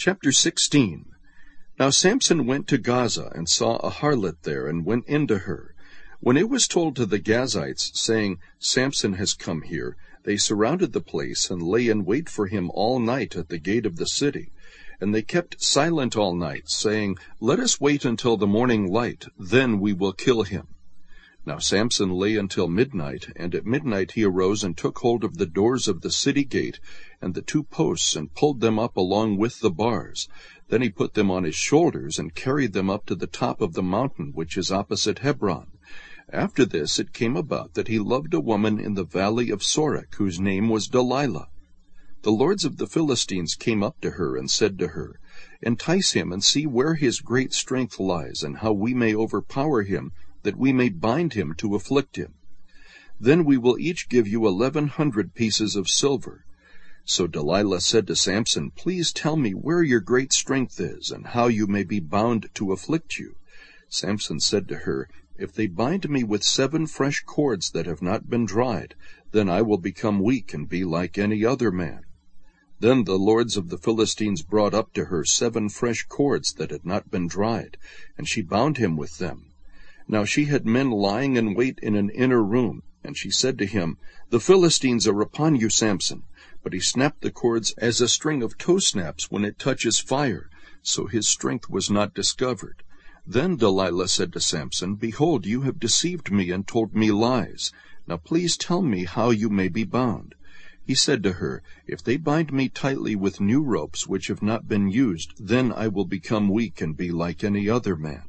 Chapter 16. Now Samson went to Gaza, and saw a harlot there, and went in to her. When it was told to the Gazites, saying, Samson has come here, they surrounded the place, and lay in wait for him all night at the gate of the city. And they kept silent all night, saying, Let us wait until the morning light, then we will kill him. Now Samson lay until midnight, and at midnight he arose and took hold of the doors of the city gate and the two posts, and pulled them up along with the bars. Then he put them on his shoulders, and carried them up to the top of the mountain which is opposite Hebron. After this it came about that he loved a woman in the valley of Sorek, whose name was Delilah. The lords of the Philistines came up to her, and said to her, Entice him, and see where his great strength lies, and how we may overpower him, that we may bind him to afflict him. Then we will each give you 1,100 pieces of silver. So Delilah said to Samson, Please tell me where your great strength is, and how you may be bound to afflict you. Samson said to her, If they bind me with 7 fresh cords that have not been dried, then I will become weak and be like any other man. Then the lords of the Philistines brought up to her 7 fresh cords that had not been dried, and she bound him with them. Now she had men lying in wait in an inner room, and she said to him, The Philistines are upon you, Samson. But he snapped the cords as a string of tow snaps when it touches fire, so his strength was not discovered. Then Delilah said to Samson, Behold, you have deceived me and told me lies. Now please tell me how you may be bound. He said to her, If they bind me tightly with new ropes which have not been used, then I will become weak and be like any other man.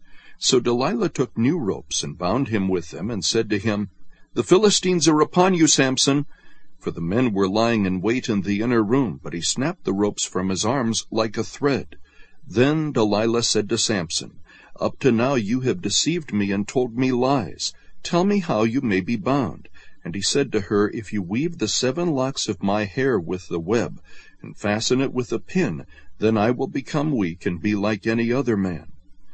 So Delilah took new ropes and bound him with them, and said to him, The Philistines are upon you, Samson. For the men were lying in wait in the inner room, but he snapped the ropes from his arms like a thread. Then Delilah said to Samson, Up to now you have deceived me and told me lies. Tell me how you may be bound. And he said to her, If you weave the 7 locks of my hair with the web, and fasten it with a pin, then I will become weak and be like any other man.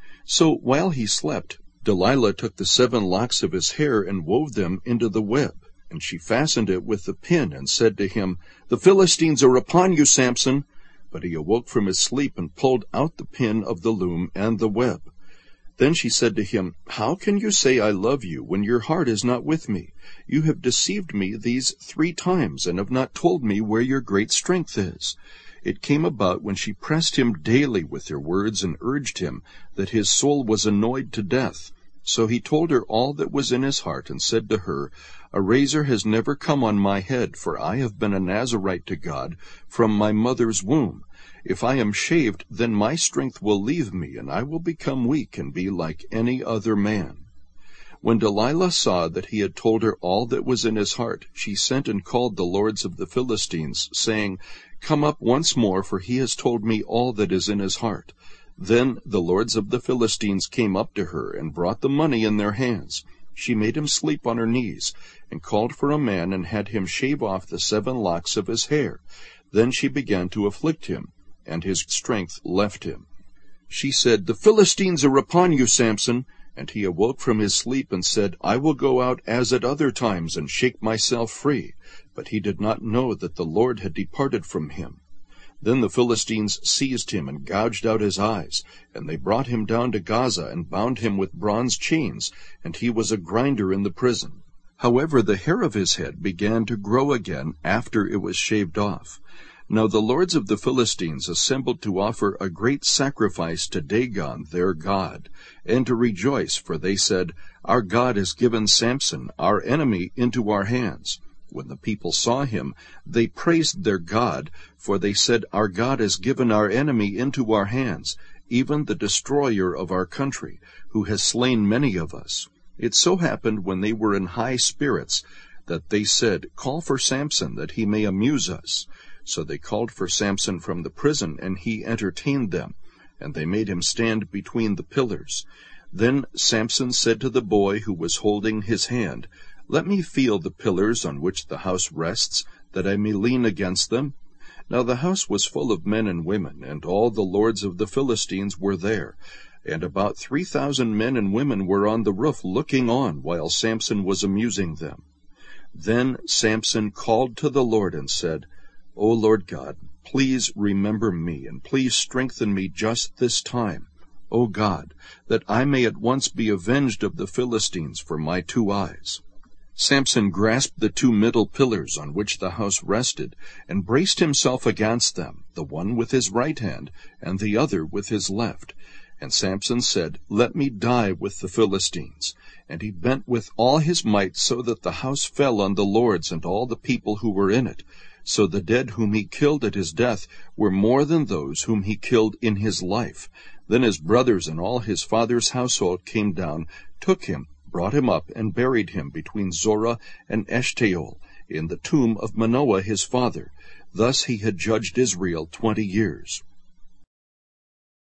So while he slept, Delilah took the 7 locks of his hair and wove them into the web. And she fastened it with the pin, and said to him, The Philistines are upon you, Samson. But he awoke from his sleep, and pulled out the pin of the loom and the web. Then she said to him, How can you say I love you, when your heart is not with me? You have deceived me these 3 times, and have not told me where your great strength is. It came about, when she pressed him daily with her words, and urged him, that his soul was annoyed to death. So he told her all that was in his heart, and said to her, A razor has never come on my head, for I have been a Nazirite to God from my mother's womb. If I am shaved, then my strength will leave me, and I will become weak and be like any other man. When Delilah saw that he had told her all that was in his heart, she sent and called the lords of the Philistines, saying, Come up once more, for he has told me all that is in his heart. Then the lords of the Philistines came up to her, and brought the money in their hands. She made him sleep on her knees, and called for a man, and had him shave off the 7 locks of his hair. Then she began to afflict him, and his strength left him. She said, The Philistines are upon you, Samson. And he awoke from his sleep, and said, I will go out as at other times, and shake myself free. But he did not know that the Lord had departed from him. Then the Philistines seized him, and gouged out his eyes. And they brought him down to Gaza, and bound him with bronze chains, and he was a grinder in the prison. However, the hair of his head began to grow again after it was shaved off. Now the lords of the Philistines assembled to offer a great sacrifice to Dagon their god, and to rejoice, for they said, Our God has given Samson, our enemy, into our hands. When the people saw him, they praised their God, for they said, Our God has given our enemy into our hands, even the destroyer of our country, who has slain many of us. It so happened, when they were in high spirits, that they said, Call for Samson, that he may amuse us. So they called for Samson from the prison, and he entertained them, and they made him stand between the pillars. Then Samson said to the boy who was holding his hand, Let me feel the pillars on which the house rests, that I may lean against them. Now the house was full of men and women, and all the lords of the Philistines were there. And about 3,000 men and women were on the roof looking on, while Samson was amusing them. Then Samson called to the Lord and said, O Lord God, please remember me, and please strengthen me just this time, O God, that I may at once be avenged of the Philistines for my 2 eyes." Samson grasped the 2 middle pillars on which the house rested, and braced himself against them, the one with his right hand, and the other with his left. And Samson said, "Let me die with the Philistines." And he bent with all his might, so that the house fell on the lords and all the people who were in it. So the dead whom he killed at his death were more than those whom he killed in his life. Then his brothers and all his father's household came down, took him, brought him up, and buried him between Zorah and Eshtaol, in the tomb of Manoah his father. Thus he had judged Israel 20 years.